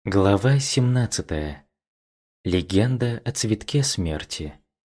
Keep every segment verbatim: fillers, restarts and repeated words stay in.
Глава семнадцатая. Легенда о цветке смерти.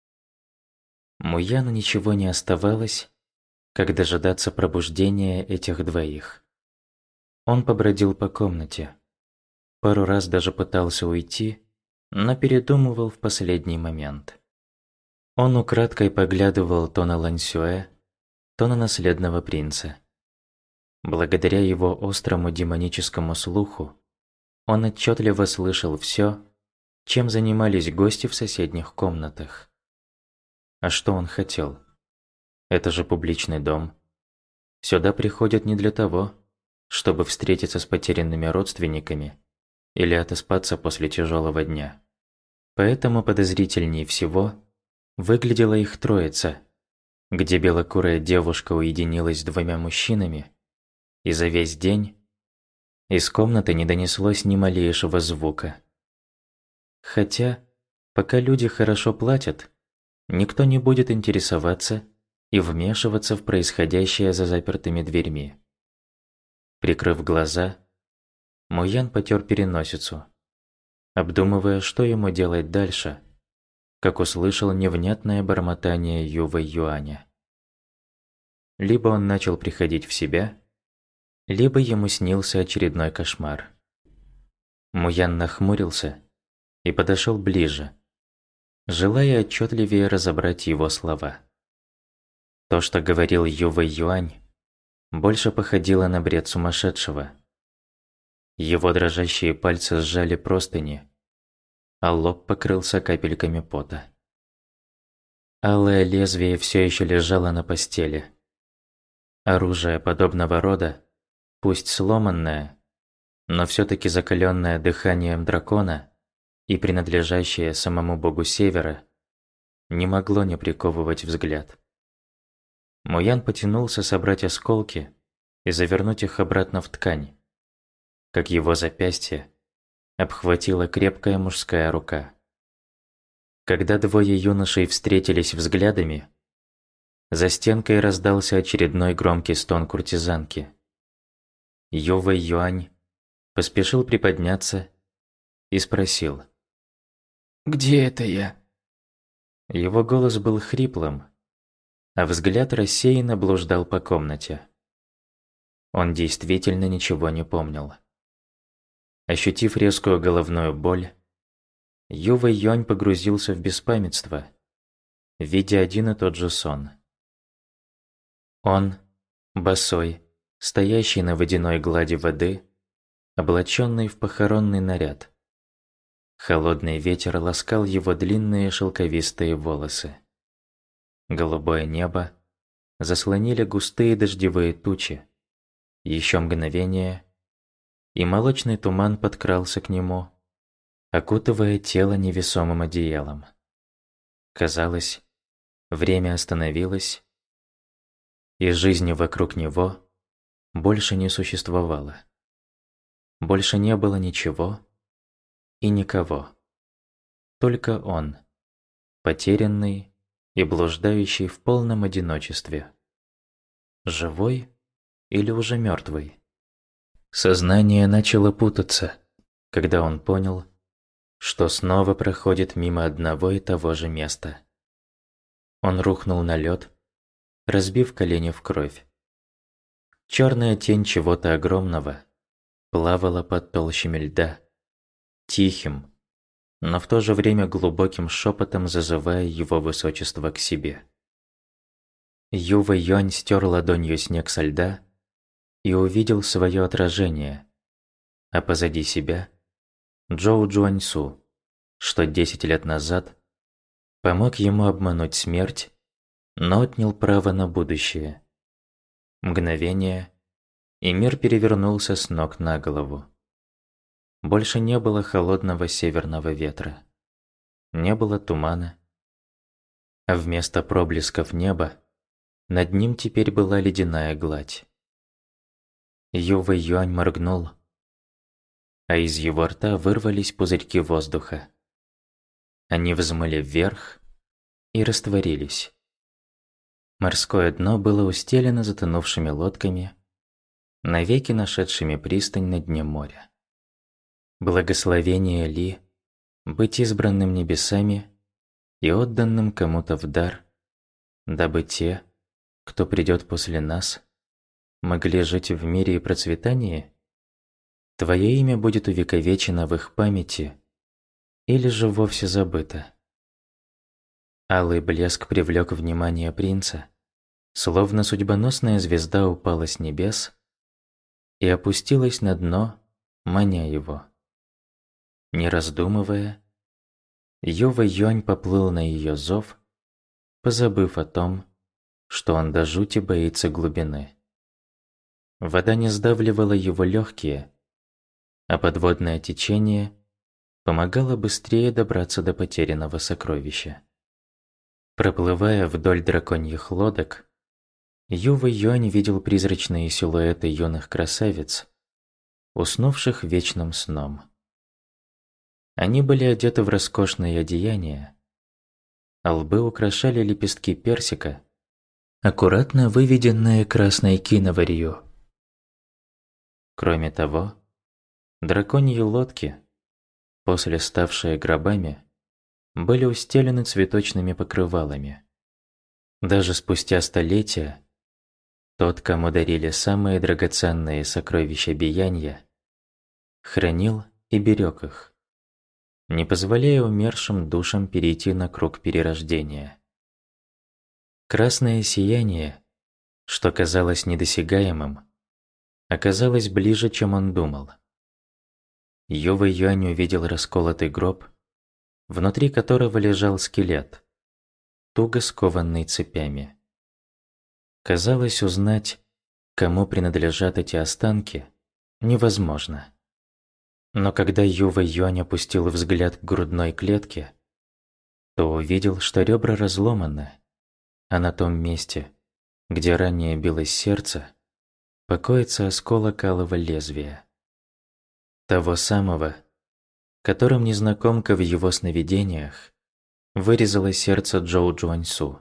Муяну ничего не оставалось, как дожидаться пробуждения этих двоих. Он побродил по комнате. Пару раз даже пытался уйти, но передумывал в последний момент. Он украдкой поглядывал то на Лансюэ, то на наследного принца. Благодаря его острому демоническому слуху, он отчетливо слышал все, чем занимались гости в соседних комнатах. А что он хотел? Это же публичный дом. Сюда приходят не для того, чтобы встретиться с потерянными родственниками или отоспаться после тяжелого дня. Поэтому подозрительнее всего выглядела их троица, где белокурая девушка уединилась с двумя мужчинами, и за весь день из комнаты не донеслось ни малейшего звука. Хотя, пока люди хорошо платят, никто не будет интересоваться и вмешиваться в происходящее за запертыми дверьми. Прикрыв глаза, Муян потер переносицу, обдумывая, что ему делать дальше, как услышал невнятное бормотание Ювы Юаня. Либо он начал приходить в себя, либо ему снился очередной кошмар. Муян нахмурился и подошел ближе, желая отчетливее разобрать его слова. То, что говорил Ювэй Юань, больше походило на бред сумасшедшего. Его дрожащие пальцы сжали простыни, а лоб покрылся капельками пота. Алое лезвие все еще лежало на постели. Оружие подобного рода, пусть сломанное, но все-таки закаленное дыханием дракона и принадлежащее самому богу Севера, не могло не приковывать взгляд. Муян потянулся собрать осколки и завернуть их обратно в ткань, как его запястье обхватила крепкая мужская рука. Когда двое юношей встретились взглядами, за стенкой раздался очередной громкий стон куртизанки. Ювэй Юань поспешил приподняться и спросил: «Где это я?» Его голос был хриплым, а взгляд рассеянно блуждал по комнате. Он действительно ничего не помнил. Ощутив резкую головную боль, Ювэй Юань погрузился в беспамятство, видя один и тот же сон. Он, босой, стоящий на водяной глади воды, облаченный в похоронный наряд. Холодный ветер ласкал его длинные шелковистые волосы. Голубое небо заслонили густые дождевые тучи. Еще мгновение, и молочный туман подкрался к нему, окутывая тело невесомым одеялом. Казалось, время остановилось, и жизни вокруг него больше не существовало. Больше не было ничего и никого. Только он, потерянный и блуждающий в полном одиночестве. Живой или уже мертвый? Сознание начало путаться, когда он понял, что снова проходит мимо одного и того же места. Он рухнул на лед, разбив колени в кровь. Черная тень чего-то огромного плавала под толщами льда, тихим, но в то же время глубоким шепотом зазывая его высочество к себе. Ювэй Юань стер ладонью снег со льда и увидел свое отражение, а позади себя Джоу Джуаньсу, что десять лет назад помог ему обмануть смерть, но отнял право на будущее. Мгновение, и мир перевернулся с ног на голову. Больше не было холодного северного ветра, не было тумана, а вместо проблесков неба над ним теперь была ледяная гладь. Ювэй Юань моргнул, а из его рта вырвались пузырьки воздуха. Они взмыли вверх и растворились. Морское дно было устелено затонувшими лодками, навеки нашедшими пристань на дне моря. Благословение ли быть избранным небесами и отданным кому-то в дар, дабы те, кто придет после нас, могли жить в мире и процветании? Твое имя будет увековечено в их памяти или же вовсе забыто. Алый блеск привлек внимание принца, словно судьбоносная звезда упала с небес и опустилась на дно, маня его. Не раздумывая, Юва Юань поплыл на ее зов, позабыв о том, что он до жути боится глубины. Вода не сдавливала его легкие, а подводное течение помогало быстрее добраться до потерянного сокровища. Проплывая вдоль драконьих лодок, Юва Юань видел призрачные силуэты юных красавиц, уснувших вечным сном. Они были одеты в роскошные одеяния, а лбы украшали лепестки персика, аккуратно выведенные красной киноварью. Кроме того, драконьи лодки, после ставшие гробами, были устелены цветочными покрывалами. Даже спустя столетия тот, кому дарили самые драгоценные сокровища Биянья, хранил и берег их, не позволяя умершим душам перейти на круг перерождения. Красное сияние, что казалось недосягаемым, оказалось ближе, чем он думал. Юва Юань увидел расколотый гроб, внутри которого лежал скелет, туго скованный цепями. Казалось, узнать, кому принадлежат эти останки, невозможно. Но когда Юва Юань опустил взгляд к грудной клетке, то увидел, что ребра разломаны, а на том месте, где ранее билось сердце, покоится осколок алого лезвия. Того самого, которым незнакомка в его сновидениях вырезала сердце Джоу Джуаньсу.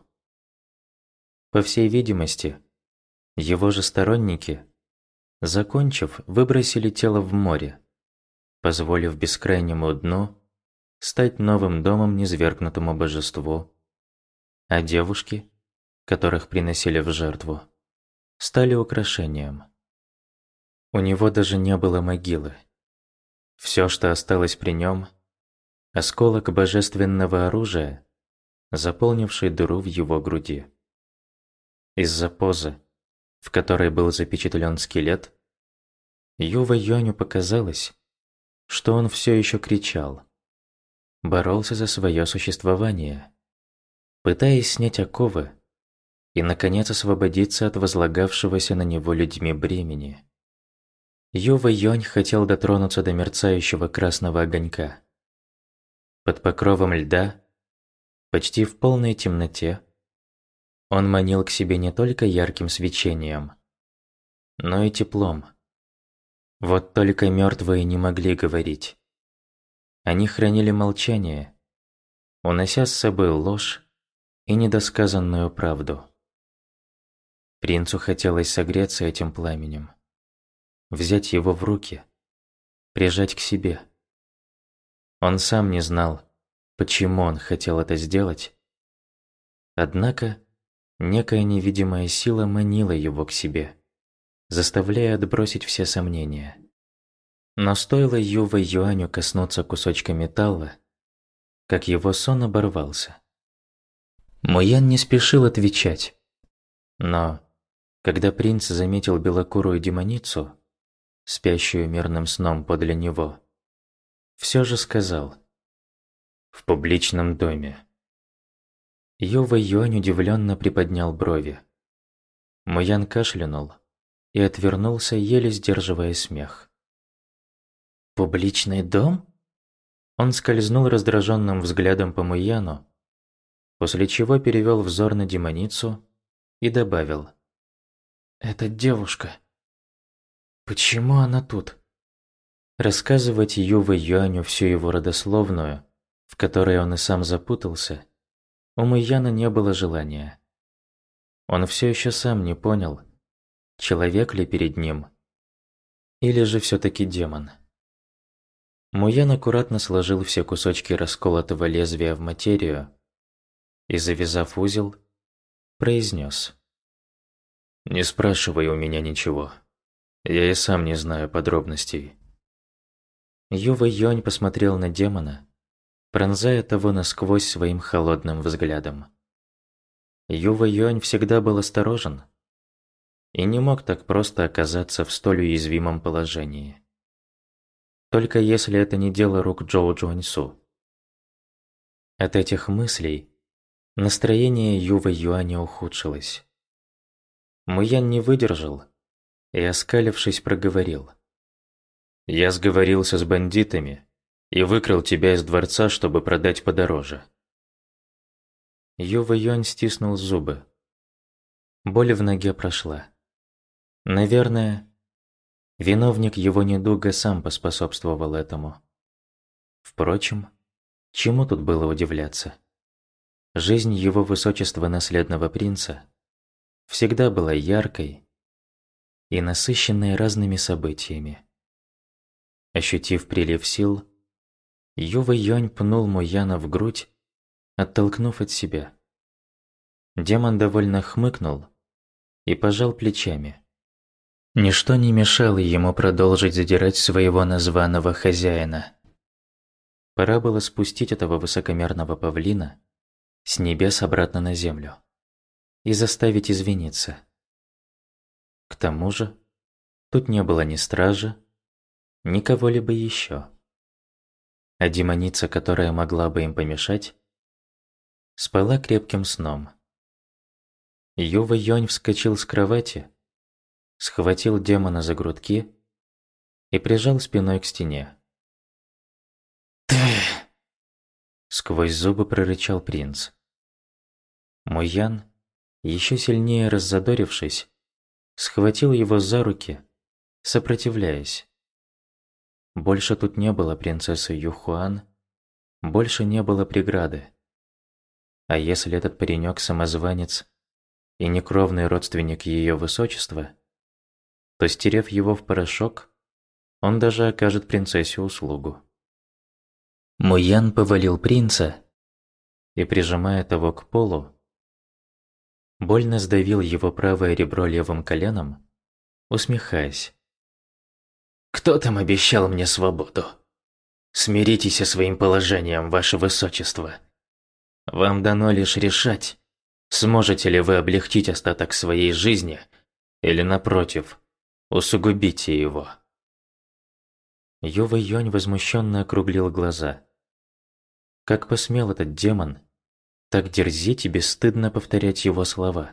По всей видимости, его же сторонники, закончив, выбросили тело в море, позволив бескрайнему дну стать новым домом низвергнутому божеству, а девушки, которых приносили в жертву, стали украшением. У него даже не было могилы. Все, что осталось при нем, осколок божественного оружия, заполнивший дыру в его груди. Из-за позы, в которой был запечатлен скелет, Юва Юаню показалось, что он все еще кричал, боролся за свое существование, пытаясь снять оковы и, наконец, освободиться от возлагавшегося на него людьми бремени. Юва Юань хотел дотронуться до мерцающего красного огонька. Под покровом льда, почти в полной темноте, он манил к себе не только ярким свечением, но и теплом. Вот только мертвые не могли говорить. Они хранили молчание, унося с собой ложь и недосказанную правду. Принцу хотелось согреться этим пламенем, взять его в руки, прижать к себе. Он сам не знал, почему он хотел это сделать, однако некая невидимая сила манила его к себе, заставляя отбросить все сомнения. Но стоило Юва Юаню коснуться кусочка металла, как его сон оборвался. Муян не спешил отвечать, но, когда принц заметил белокурую демоницу, спящую мирным сном подле него, все же сказал: «В публичном доме». Юва Юань удивленно приподнял брови. Муян кашлянул и отвернулся, еле сдерживая смех. «Публичный дом?» Он скользнул раздраженным взглядом по Муяну, после чего перевел взор на демоницу и добавил: «Это девушка. Почему она тут?» Рассказывать Юва Юаню всю его родословную, в которой он и сам запутался, у Муяна не было желания. Он все еще сам не понял, человек ли перед ним, или же все-таки демон. Муян аккуратно сложил все кусочки расколотого лезвия в материю и, завязав узел, произнес: «Не спрашивай у меня ничего. Я и сам не знаю подробностей». Ювэй Юань посмотрел на демона, пронзая того насквозь своим холодным взглядом. Ювэй Юань всегда был осторожен и не мог так просто оказаться в столь уязвимом положении. Только если это не дело рук Джоу Джуаньсу. От этих мыслей настроение Ювэй Юаня ухудшилось. Муян не выдержал и, оскалившись, проговорил: «Я сговорился с бандитами и выкрал тебя из дворца, чтобы продать подороже». Ювэй Юань стиснул зубы. Боль в ноге прошла. Наверное, виновник его недуга сам поспособствовал этому. Впрочем, чему тут было удивляться? Жизнь его высочества наследного принца всегда была яркой и насыщенной разными событиями. Ощутив прилив сил, Ювэй Юань пнул Муяна в грудь, оттолкнув от себя. Демон довольно хмыкнул и пожал плечами. Ничто не мешало ему продолжить задирать своего названного хозяина. Пора было спустить этого высокомерного павлина с небес обратно на землю и заставить извиниться. К тому же, тут не было ни стражи, ни кого-либо еще. А демоница, которая могла бы им помешать, спала крепким сном. Ювэй Юань вскочил с кровати, схватил демона за грудки и прижал спиной к стене. «Ты!» — сквозь зубы прорычал принц. Муян, еще сильнее раззадорившись, схватил его за руки, сопротивляясь. Больше тут не было принцессы Юхуан, больше не было преграды. А если этот паренек-самозванец и некровный родственник ее высочества, то, стерев его в порошок, он даже окажет принцессе услугу. Муян повалил принца и, прижимая того к полу, больно сдавил его правое ребро левым коленом, усмехаясь. «Кто там обещал мне свободу? Смиритесь со своим положением, ваше высочество. Вам дано лишь решать, сможете ли вы облегчить остаток своей жизни или, напротив, усугубите его». Ювэй Юань возмущенно округлил глаза. Как посмел этот демон так дерзить и бесстыдно повторять его слова?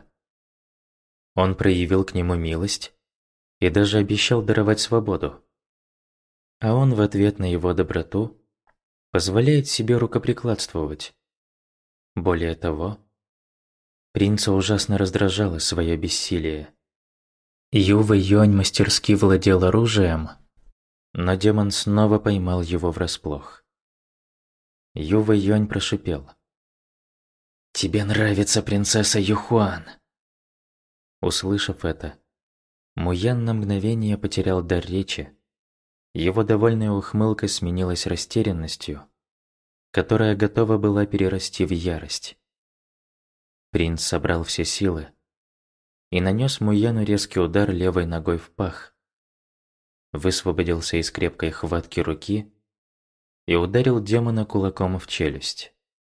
Он проявил к нему милость и даже обещал даровать свободу. А он в ответ на его доброту позволяет себе рукоприкладствовать. Более того, принца ужасно раздражало свое бессилие. Ювэй Юань мастерски владел оружием, но демон снова поймал его врасплох. Ювэй Юань прошипел: «Тебе нравится принцесса Юхуан?» Услышав это, Муян на мгновение потерял дар речи. Его довольная ухмылка сменилась растерянностью, которая готова была перерасти в ярость. Принц собрал все силы и нанес Муяну резкий удар левой ногой в пах, высвободился из крепкой хватки руки и ударил демона кулаком в челюсть.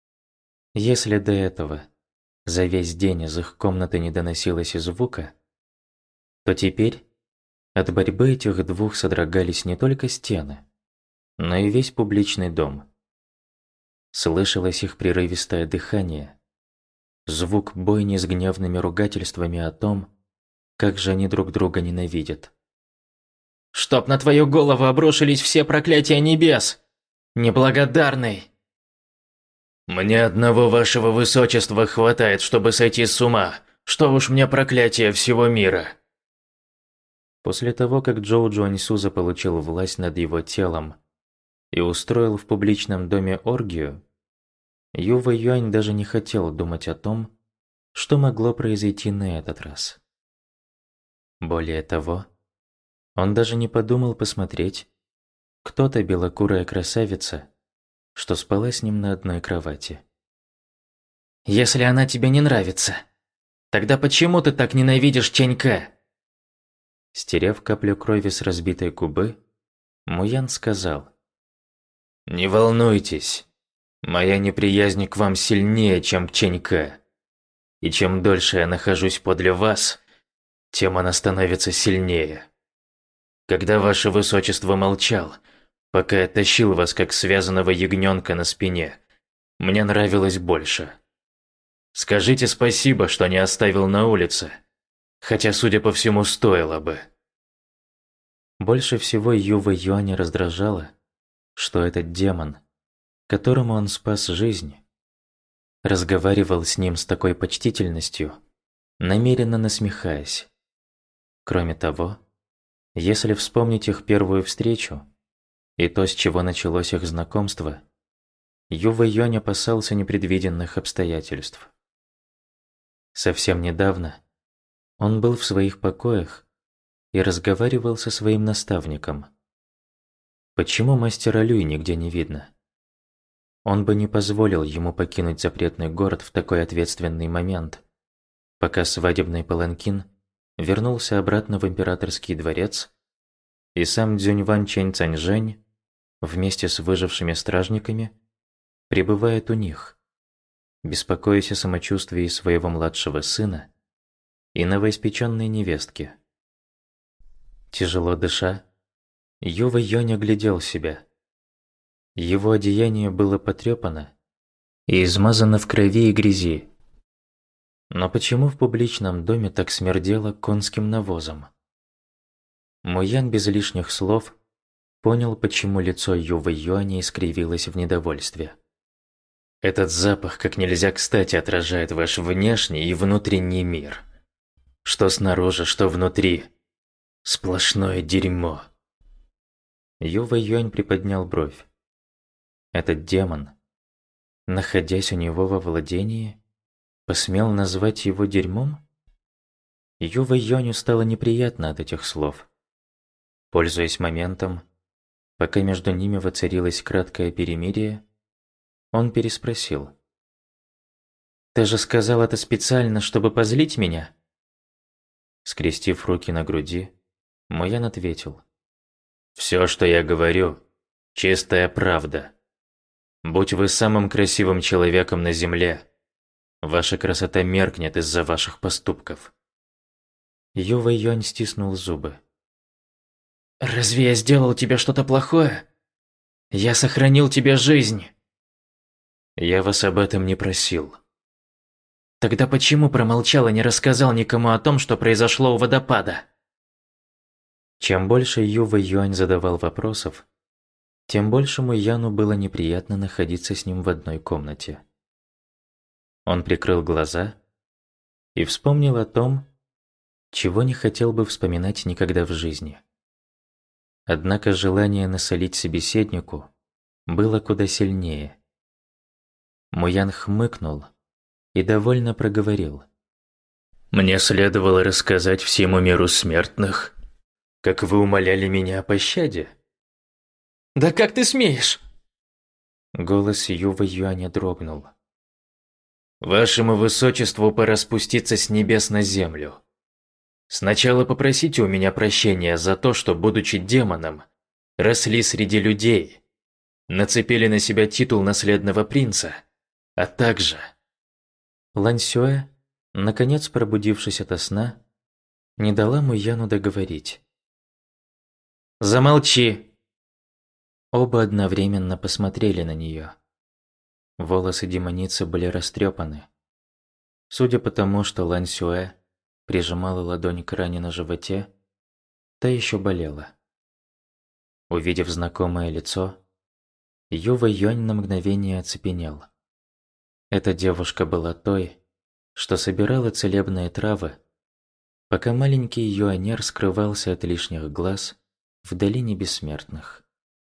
Если до этого за весь день из их комнаты не доносилось и звука, то теперь от борьбы этих двух содрогались не только стены, но и весь публичный дом. Слышалось их прерывистое дыхание, звук бойни с гневными ругательствами о том, как же они друг друга ненавидят. «Чтоб на твою голову обрушились все проклятия небес! Неблагодарный!» «Мне одного вашего высочества хватает, чтобы сойти с ума. Что уж мне проклятие всего мира!» После того, как Джоу Джуаньсу заполучил власть над его телом и устроил в публичном доме оргию, Ювэй Юань даже не хотел думать о том, что могло произойти на этот раз. Более того, он даже не подумал посмотреть, кто-то белокурая красавица, что спала с ним на одной кровати. «Если она тебе не нравится, тогда почему ты так ненавидишь Чэнька?» Стерев каплю крови с разбитой губы, Муян сказал: «Не волнуйтесь, моя неприязнь к вам сильнее, чем к Чэнька. И чем дольше я нахожусь подле вас, тем она становится сильнее. Когда ваше высочество молчал, пока я тащил вас как связанного ягненка на спине, мне нравилось больше. Скажите спасибо, что не оставил на улице, хотя, судя по всему, стоило бы». Больше всего Юва Юаня раздражало, что этот демон, которому он спас жизнь, разговаривал с ним с такой почтительностью, намеренно насмехаясь. Кроме того, если вспомнить их первую встречу и то, с чего началось их знакомство, Юва Юань опасался непредвиденных обстоятельств. Совсем недавно он был в своих покоях и разговаривал со своим наставником. Почему мастера Люй нигде не видно? Он бы не позволил ему покинуть запретный город в такой ответственный момент, пока свадебный паланкин вернулся обратно в императорский дворец, и сам Цзюньван Чэнь Цаньжэнь вместе с выжившими стражниками пребывает у них, беспокоясь о самочувствии своего младшего сына и новоиспеченной невестки. Тяжело дыша, Юва Юань оглядел себя. Его одеяние было потрепано и измазано в крови и грязи. Но почему в публичном доме так смердело конским навозом? Муян без лишних слов понял, почему лицо Ювы Юаня искривилось в недовольстве. «Этот запах как нельзя кстати отражает ваш внешний и внутренний мир. Что снаружи, что внутри. Сплошное дерьмо». Юва Юань приподнял бровь. Этот демон, находясь у него во владении, посмел назвать его дерьмом? Юва Юаню стало неприятно от этих слов. Пользуясь моментом, пока между ними воцарилось краткое перемирие, он переспросил: «Ты же сказал это специально, чтобы позлить меня?» Скрестив руки на груди, Муян ответил: «Все, что я говорю, чистая правда. Будь вы самым красивым человеком на земле, ваша красота меркнет из-за ваших поступков». Юва Юань стиснул зубы. «Разве я сделал тебе что-то плохое? Я сохранил тебе жизнь». «Я вас об этом не просил». «Тогда почему промолчал и не рассказал никому о том, что произошло у водопада?» Чем больше Юва Юань задавал вопросов, тем больше Муяну было неприятно находиться с ним в одной комнате. Он прикрыл глаза и вспомнил о том, чего не хотел бы вспоминать никогда в жизни. Однако желание насолить собеседнику было куда сильнее. Муян хмыкнул и довольно проговорил: «Мне следовало рассказать всему миру смертных, как вы умоляли меня о пощаде». «Да как ты смеешь?» Голос Юва Юаня дрогнул. «Вашему высочеству пора спуститься с небес на землю. Сначала попросите у меня прощения за то, что, будучи демоном, росли среди людей, нацепили на себя титул наследного принца, а также...» Лань Сюэ, наконец пробудившись ото сна, не дала Муяну договорить. «Замолчи!» Оба одновременно посмотрели на нее. Волосы демоницы были растрепаны. Судя по тому, что Лань Сюэ прижимала ладонь к ране на животе, та еще болела. Увидев знакомое лицо, Юва Юань на мгновение оцепенел. Эта девушка была той, что собирала целебные травы, пока маленький юанер скрывался от лишних глаз в долине бессмертных.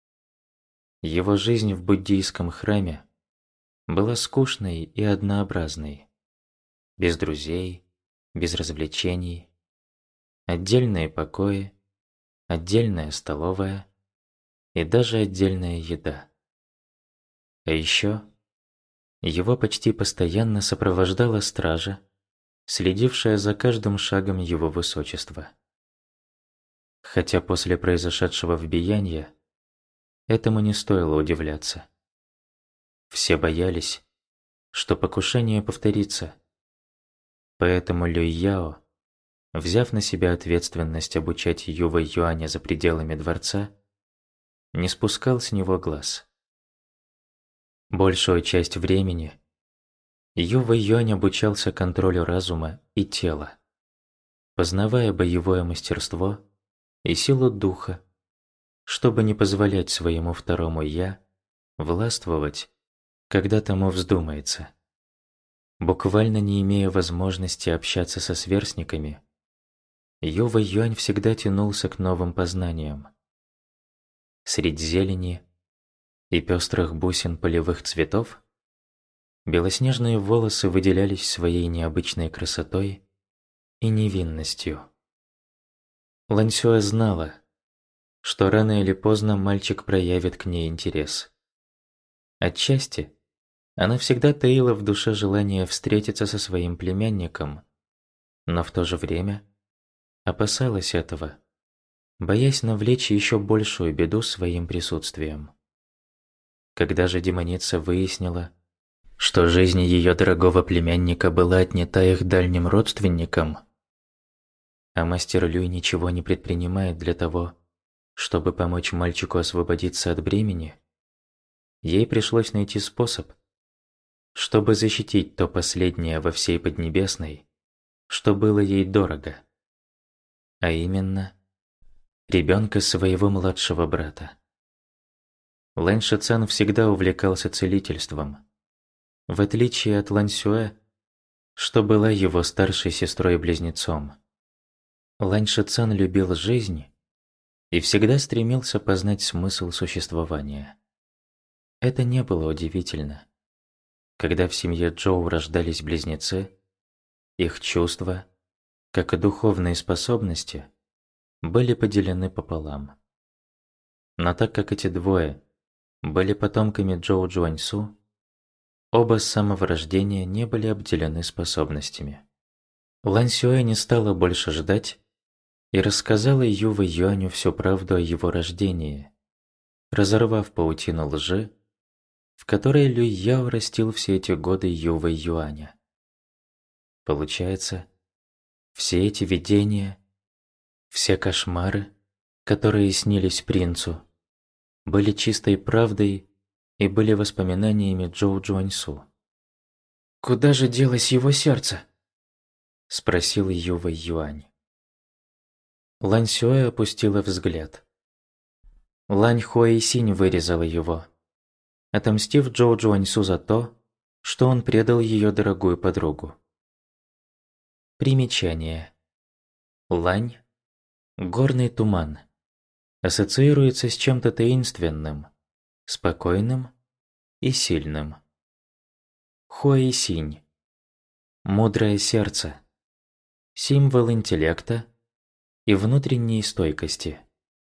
Его жизнь в буддийском храме была скучной и однообразной. Без друзей, без развлечений, отдельные покои, отдельная столовая, и даже отдельная еда. А еще его почти постоянно сопровождала стража, следившая за каждым шагом его высочества. Хотя после произошедшего в Биянье этому не стоило удивляться. Все боялись, что покушение повторится. Поэтому Люй Яо, взяв на себя ответственность обучать Ювэй Юаня за пределами дворца, не спускал с него глаз. Большую часть времени Ювэй Юань обучался контролю разума и тела, познавая боевое мастерство и силу духа, чтобы не позволять своему второму «я» властвовать, когда тому вздумается. Буквально не имея возможности общаться со сверстниками, Ювэй Юань всегда тянулся к новым познаниям. Средь зелени и пестрых бусин полевых цветов белоснежные волосы выделялись своей необычной красотой и невинностью. Лань Сюэ знала, что рано или поздно мальчик проявит к ней интерес. Отчасти она всегда таила в душе желание встретиться со своим племянником, но в то же время опасалась этого, боясь навлечь еще большую беду своим присутствием. Когда же демоница выяснила, что жизнь ее дорогого племянника была отнята их дальним родственником, а мастер Люй ничего не предпринимает для того, чтобы помочь мальчику освободиться от бремени, ей пришлось найти способ, чтобы защитить то последнее во всей Поднебесной, что было ей дорого, а именно ребенка своего младшего брата. Лань Шицан всегда увлекался целительством, в отличие от Лань Сюэ, что была его старшей сестрой-близнецом. Лань Шицан любил жизнь и всегда стремился познать смысл существования. Это не было удивительно. Когда в семье Джоу рождались близнецы, их чувства, как и духовные способности, были поделены пополам. Но так как эти двое были потомками Джоу Джуаньсу, оба с самого рождения не были обделены способностями. Лань Сюэ не стала больше ждать и рассказала Ювэй Юаню всю правду о его рождении, разорвав паутину лжи, в которой Люй Яо растил все эти годы Ювэй Юаня. Получается, все эти видения, все кошмары, которые снились принцу, были чистой правдой и были воспоминаниями Джоу Джуаньсу. «Куда же делось его сердце?» – спросил Ювэй Юань. Лань Сюэ опустила взгляд. Лань Хуэй Синь вырезала его, отомстив Джоу Джуаньсу за то, что он предал ее дорогую подругу. Примечание. Лань – горный туман. Ассоциируется с чем-то таинственным, спокойным и сильным. Хуэй Синь – мудрое сердце, символ интеллекта и внутренней стойкости.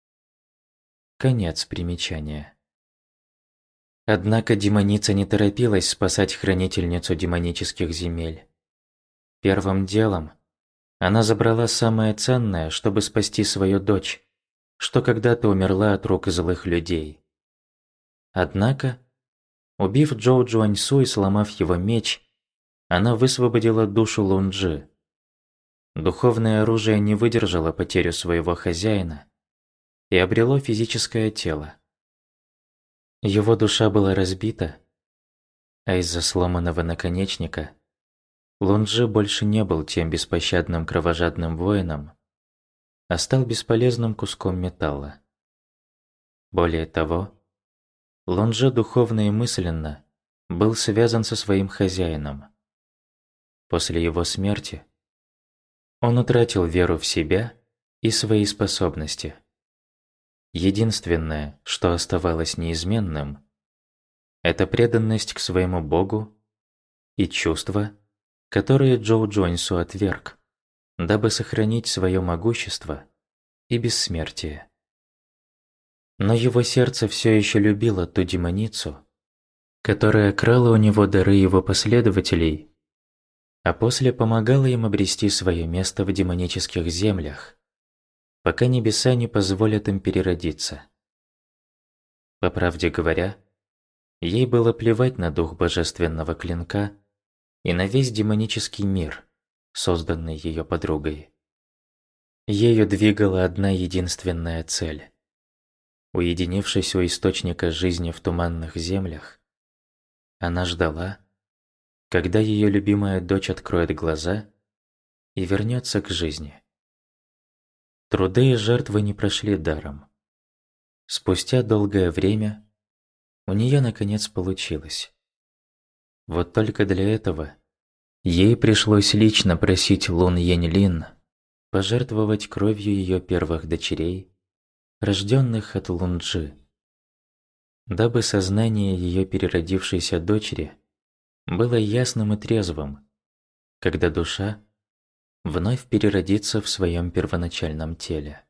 Конец примечания. Однако демоница не торопилась спасать хранительницу демонических земель. Первым делом она забрала самое ценное, чтобы спасти свою дочь, что когда-то умерла от рук злых людей. Однако, убив Джоу Джуаньсу и сломав его меч, она высвободила душу Лунджи. Духовное оружие не выдержало потерю своего хозяина и обрело физическое тело. Его душа была разбита, а из-за сломанного наконечника Лунджи больше не был тем беспощадным кровожадным воином, а стал бесполезным куском металла. Более того, Лунджи духовно и мысленно был связан со своим хозяином. После его смерти он утратил веру в себя и свои способности. Единственное, что оставалось неизменным, это преданность к своему Богу и чувства, которые Джоу Джуаньсу отверг, дабы сохранить свое могущество и бессмертие. Но его сердце все еще любило ту демоницу, которая крала у него дары его последователей, а после помогала им обрести свое место в демонических землях, пока небеса не позволят им переродиться. По правде говоря, ей было плевать на дух божественного клинка и на весь демонический мир, созданный ее подругой. Ею двигала одна единственная цель. Уединившись у источника жизни в туманных землях, она ждала, когда ее любимая дочь откроет глаза и вернется к жизни. Труды и жертвы не прошли даром. Спустя долгое время у нее наконец получилось. Вот только для этого ей пришлось лично просить Лун Яньлин пожертвовать кровью ее первых дочерей, рожденных от Лунджи, дабы сознание ее переродившейся дочери было ясным и трезвым, когда душа вновь переродится в своем первоначальном теле.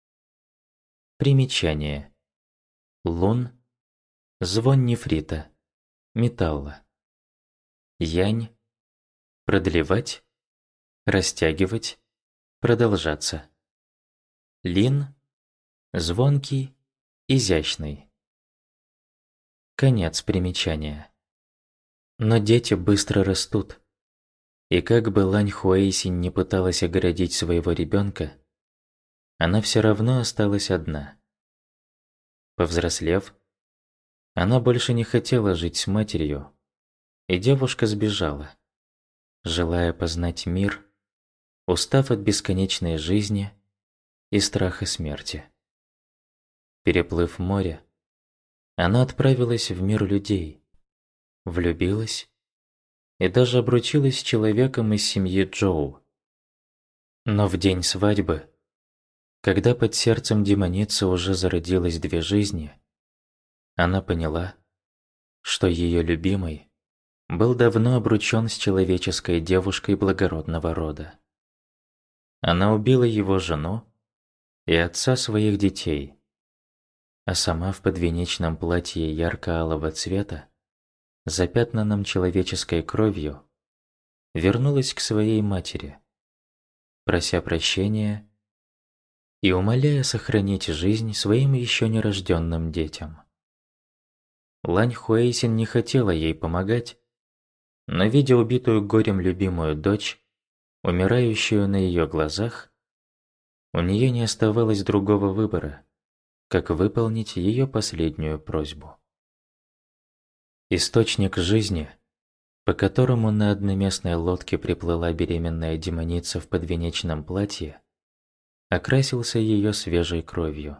Примечание. Лун – звон нефрита, металла. Янь – продлевать, растягивать, продолжаться. Лин – звонкий, изящный. Конец примечания. Но дети быстро растут, и как бы Лань Хуэйсинь не пыталась оградить своего ребенка, она все равно осталась одна. Повзрослев, она больше не хотела жить с матерью, и девушка сбежала, желая познать мир, устав от бесконечной жизни и страха смерти. Переплыв море, она отправилась в мир людей, влюбилась и даже обручилась с человеком из семьи Джоу. Но в день свадьбы, когда под сердцем демоницы уже зародилось две жизни, она поняла, что ее любимый был давно обручён с человеческой девушкой благородного рода. Она убила его жену и отца своих детей, а сама в подвенечном платье ярко-алого цвета, запятнанном человеческой кровью, вернулась к своей матери, прося прощения и умоляя сохранить жизнь своим еще нерожденным детям. Лань Хуэйсин не хотела ей помогать, но, видя убитую горем любимую дочь, умирающую на ее глазах, у нее не оставалось другого выбора, как выполнить ее последнюю просьбу. Источник жизни, по которому на одноместной лодке приплыла беременная демоница в подвенечном платье, окрасился ее свежей кровью.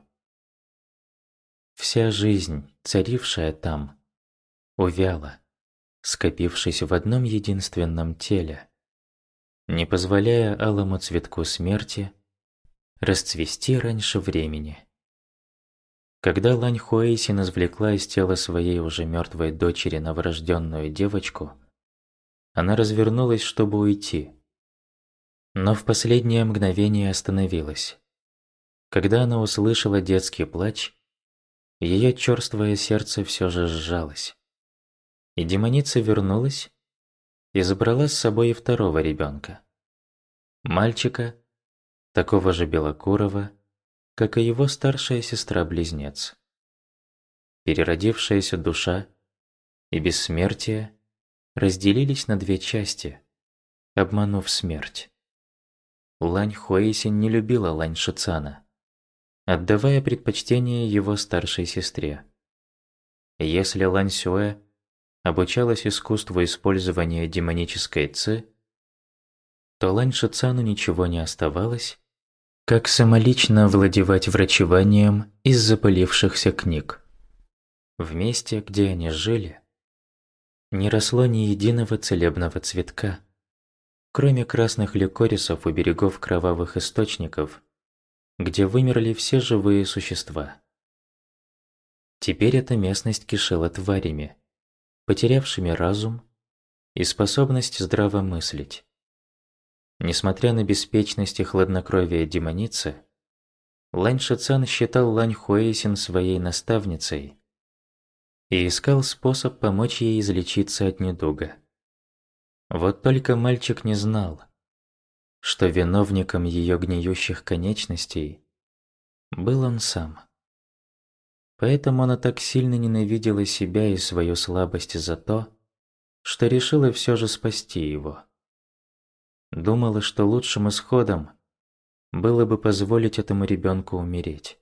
Вся жизнь, царившая там, увяла, скопившись в одном единственном теле, не позволяя алому цветку смерти расцвести раньше времени. Когда Лань Хуэйсин извлекла из тела своей уже мертвой дочери новорожденную девочку, она развернулась, чтобы уйти, но в последнее мгновение остановилась. Когда она услышала детский плач, ее черствое сердце все же сжалось, и демоница вернулась и забрала с собой и второго ребенка, мальчика, такого же белокурого, как и его старшая сестра-близнец. Переродившаяся душа и бессмертие разделились на две части, обманув смерть. Лань Хуэйсин не любила Лань Шицана, отдавая предпочтение его старшей сестре. Если Лань Сюэ обучалась искусству использования демонической ци, то Лань Шицану ничего не оставалось, как самолично овладевать врачеванием из запылившихся книг. В месте, где они жили, не росло ни единого целебного цветка, кроме красных ликорисов у берегов кровавых источников, где вымерли все живые существа. Теперь эта местность кишела тварями, потерявшими разум и способность здраво мыслить. Несмотря на беспечность и хладнокровие демоницы, Лань Шицан считал Лань Хуэйсин своей наставницей и искал способ помочь ей излечиться от недуга. Вот только мальчик не знал, что виновником ее гниющих конечностей был он сам. Поэтому она так сильно ненавидела себя и свою слабость за то, что решила все же спасти его. Думала, что лучшим исходом было бы позволить этому ребенку умереть.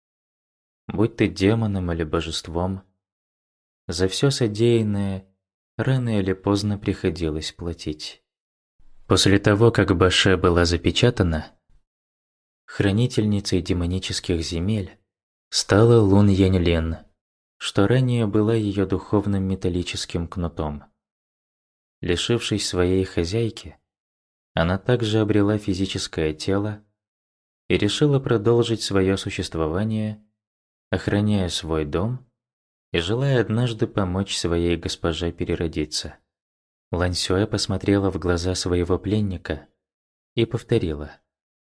Будь ты демоном или божеством, за все содеянное рано или поздно приходилось платить. После того, как Баше была запечатана, хранительницей демонических земель стала Лун Яньлин, что ранее была ее духовным металлическим кнутом. Лишившись своей хозяйки, она также обрела физическое тело и решила продолжить свое существование, охраняя свой дом и желая однажды помочь своей госпоже переродиться. Лань Сюэ посмотрела в глаза своего пленника и повторила: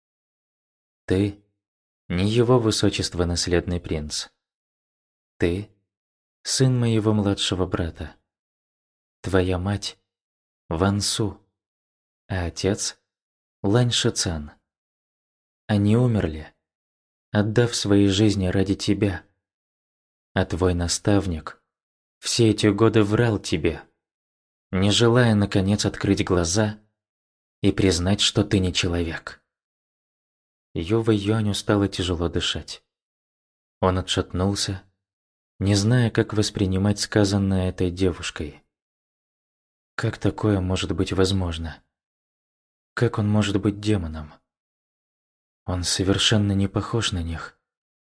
«Ты не его высочество наследный принц. Ты сын моего младшего брата. Твоя мать Ван Су, а отец Лань Шицан. Они умерли, отдав свои жизни ради тебя. А твой наставник все эти годы врал тебе, не желая наконец открыть глаза и признать, что ты не человек». Ювэй Юаню стало тяжело дышать. Он отшатнулся, не зная, как воспринимать сказанное этой девушкой. Как такое может быть возможно? Как он может быть демоном? Он совершенно не похож на них.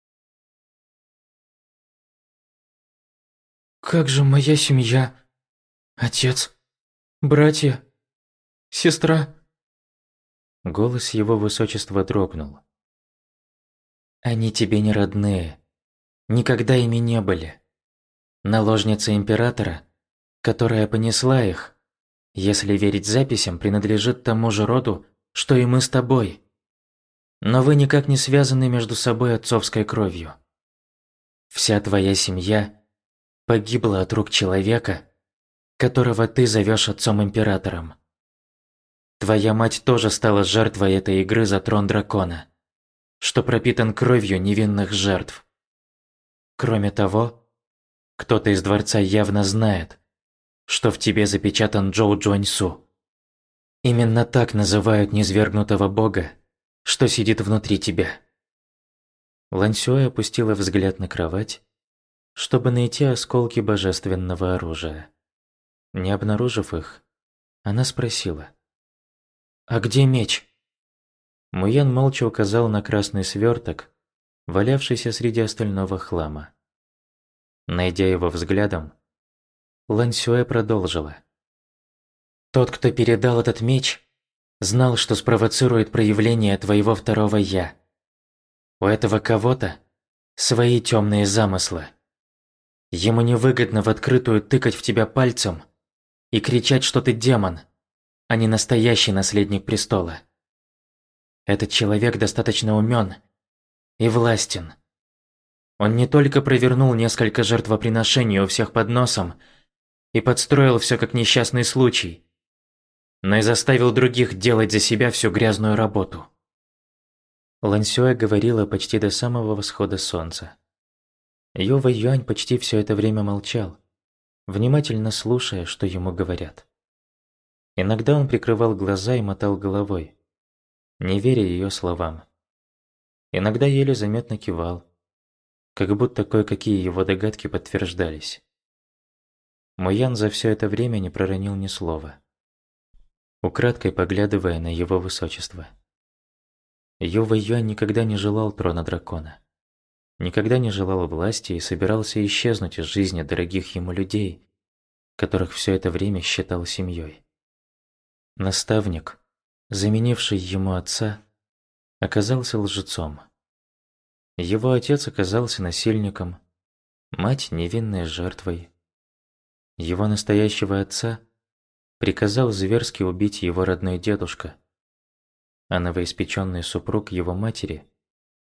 Как же моя семья? Отец? Братья? Сестра? Голос его высочества дрогнул. Они тебе не родные. Никогда ими не были. Наложница императора, которая понесла их, если верить записям, принадлежит тому же роду, что и мы с тобой. Но вы никак не связаны между собой отцовской кровью. Вся твоя семья погибла от рук человека, которого ты зовешь отцом-императором. Твоя мать тоже стала жертвой этой игры за трон дракона, что пропитан кровью невинных жертв. Кроме того, кто-то из дворца явно знает, что в тебе запечатан Джоу Джуаньсу. Именно так называют низвергнутого бога, что сидит внутри тебя. Лань Сюэ опустила взгляд на кровать, чтобы найти осколки божественного оружия. Не обнаружив их, она спросила: «А где меч?» Муян молча указал на красный сверток, валявшийся среди остального хлама. Найдя его взглядом, Лань Сюэ продолжила: «Тот, кто передал этот меч, знал, что спровоцирует проявление твоего второго «я». У этого кого-то свои темные замыслы. Ему невыгодно в открытую тыкать в тебя пальцем и кричать, что ты демон, а не настоящий наследник престола. Этот человек достаточно умен и властен. Он не только провернул несколько жертвоприношений у всех под носом и подстроил все как несчастный случай, но и заставил других делать за себя всю грязную работу». Лань Сюэ говорила почти до самого восхода солнца. Ювэй Юань почти все это время молчал, внимательно слушая, что ему говорят. Иногда он прикрывал глаза и мотал головой, не веря ее словам. Иногда еле заметно кивал, как будто кое-какие его догадки подтверждались. Муян за все это время не проронил ни слова, украдкой поглядывая на его высочество. Ювэй Юань никогда не желал трона дракона, никогда не желал власти и собирался исчезнуть из жизни дорогих ему людей, которых все это время считал семьей. Наставник, заменивший ему отца, оказался лжецом. Его отец оказался насильником, мать невинной жертвой. Его настоящего отца приказал зверски убить его родной дедушка, а новоиспеченный супруг его матери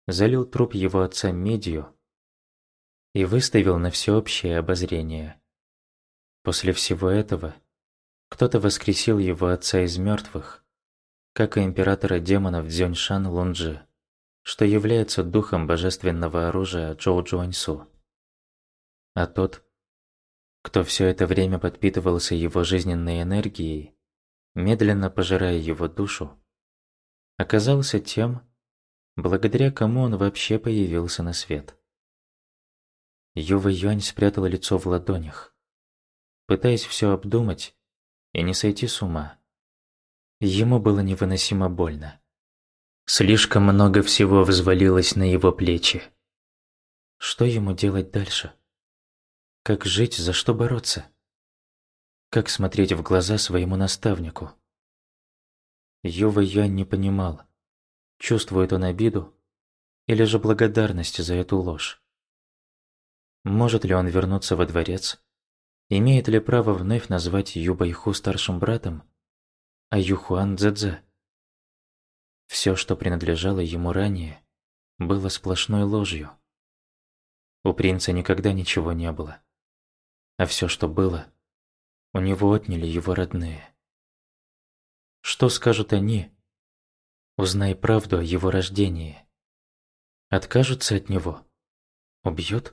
залил труп его отца медью и выставил на всеобщее обозрение. После всего этого кто-то воскресил его отца из мертвых, как и императора демонов Цзюньшан Лунжи, что является духом божественного оружия Чжоу Чжуаньсу. А тот, кто все это время подпитывался его жизненной энергией, медленно пожирая его душу, оказался тем, благодаря кому он вообще появился на свет. Ювэй Юань спрятал лицо в ладонях, пытаясь все обдумать и не сойти с ума. Ему было невыносимо больно. Слишком много всего взвалилось на его плечи. Что ему делать дальше? Как жить, за что бороться? Как смотреть в глаза своему наставнику? Ювэй Юань не понимал, чувствует он обиду или же благодарность за эту ложь. Может ли он вернуться во дворец? Имеет ли право вновь назвать Ю Байху старшим братом, а Юхуан Цзэцзэ? Все, что принадлежало ему ранее, было сплошной ложью. У принца никогда ничего не было. А все, что было, у него отняли его родные. Что скажут они? Узнай правду о его рождении. Откажутся от него? Убьют?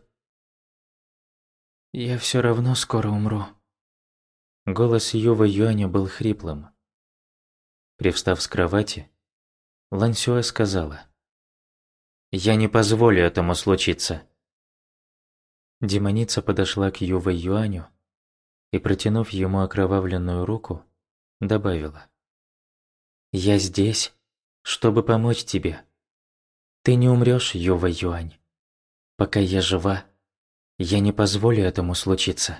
Я все равно скоро умру. Голос Ювэй Юаня был хриплым. Привстав с кровати, Лань Сюэ сказала: «Я не позволю этому случиться». Демоница подошла к Ювэй Юаню и, протянув ему окровавленную руку, добавила: «Я здесь, чтобы помочь тебе. Ты не умрёшь, Ювэй Юань. Пока я жива, я не позволю этому случиться».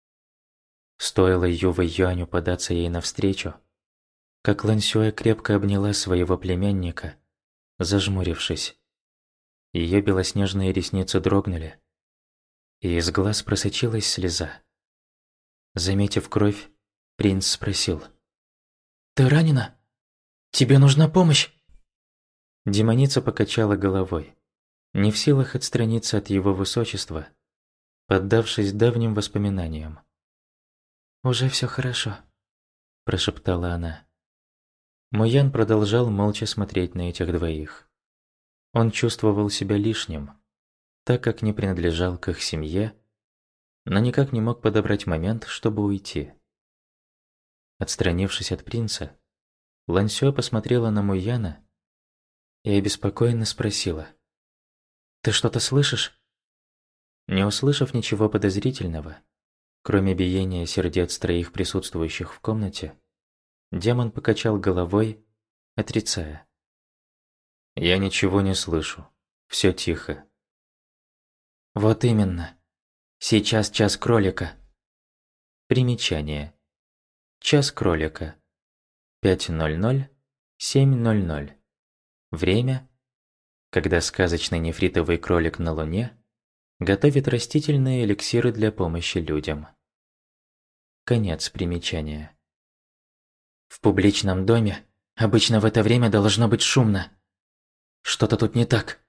Стоило Ювэй Юаню податься ей навстречу, как Лань Сюэ крепко обняла своего племянника, зажмурившись. Её белоснежные ресницы дрогнули, и из глаз просочилась слеза. Заметив кровь, принц спросил: «Ты ранена? Тебе нужна помощь?» Демоница покачала головой, не в силах отстраниться от его высочества, поддавшись давним воспоминаниям. «Уже все хорошо», – прошептала она. Муян продолжал молча смотреть на этих двоих. Он чувствовал себя лишним, так как не принадлежал к их семье, но никак не мог подобрать момент, чтобы уйти. Отстранившись от принца, Лань Сюэ посмотрела на Муяна и обеспокоенно спросила: «Ты что-то слышишь?» Не услышав ничего подозрительного, кроме биения сердец троих присутствующих в комнате, демон покачал головой, отрицая: «Я ничего не слышу. Все тихо». «Вот именно. Сейчас час кролика». Примечание. Час кролика. пять ноль ноль — семь ноль ноль. Время, когда сказочный нефритовый кролик на Луне готовит растительные эликсиры для помощи людям. Конец примечания. В публичном доме обычно в это время должно быть шумно. Что-то тут не так.